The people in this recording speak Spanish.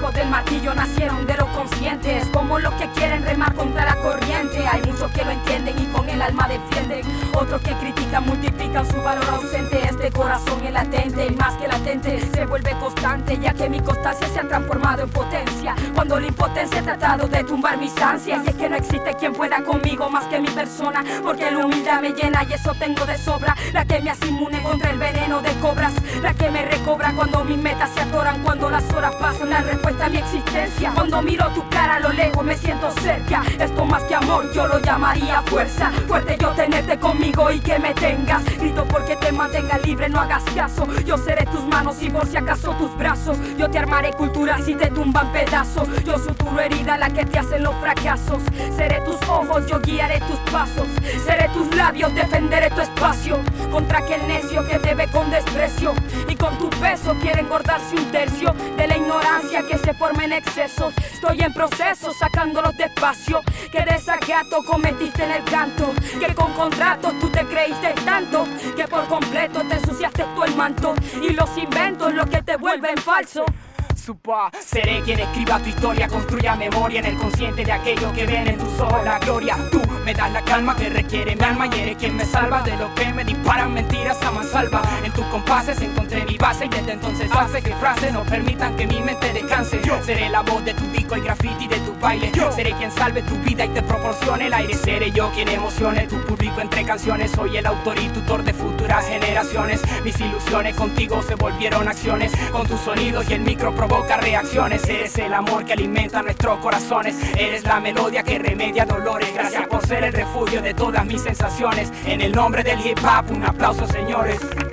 hijos del martillo nacieron de los conscientes, como los que quieren remar contra la corriente. Hay muchos que lo entienden y con el alma defienden, otros que critican, multiplican su valor ausente. Este corazón es latente y más que latente se vuelve constante, ya que mi constancia se ha transformado en potencia cuando la impotencia ha tratado de tumbar mis ansias. Y es que no existe quien pueda conmigo más que mi persona, porque la humildad me llena y eso tengo de sobra. La que me hace inmune contra el veneno de cobras, la que me recobra cuando mis metas se atoran, cuando las horas pasan, la respuesta a mi existencia. Cuando miro tu cara a lo lejos me siento cerca, esto más que amor yo lo llamaría fuerza. Fuerte yo tenerte conmigo y que me tengas, grito porque te mantenga libre, no hagas caso. Yo seré tus manos y por si acaso tus brazos, yo te armaré cultura si te tumban pedazos. Yo suturo herida la que te hacen los fracasos, seré tus ojos, yo guiaré tus pasos, seré tus labios, defenderé tu espacio contra aquel necio que te ve con desprecio y con tu peso quiere engordarse un tercio de la ignorancia que se forma en excesos. Estoy en proceso sacándolos despacio, que desacato cometiste en el canto, que con contratos tú te creíste tanto que por completo te ensuciaste tú el manto y los inventos lo que te vuelven falso. Seré quien escriba tu historia, construya memoria en el consciente de aquello que viene en tus ojos la gloria. Tú me das la calma que requiere mi alma y eres quien me salva de lo que me disparan mentiras a mansalva. En tus compases encontré mi base y desde entonces hace que frases no permitan que mi mente descanse. Yo seré la voz de tu disco y graffiti de tu baile. Yo seré quien salve tu vida y te proporcione el aire. Seré yo quien emocione tu público entre canciones. Soy el autor y tutor de futuras generaciones. Mis ilusiones contigo se volvieron acciones, con tus sonidos y el micro provoca reacciones. Eres el amor que alimenta nuestros corazones, eres la melodía que remedia dolores. Gracias por ser el refugio de todas mis sensaciones. En el nombre del hip hop un aplauso, señores.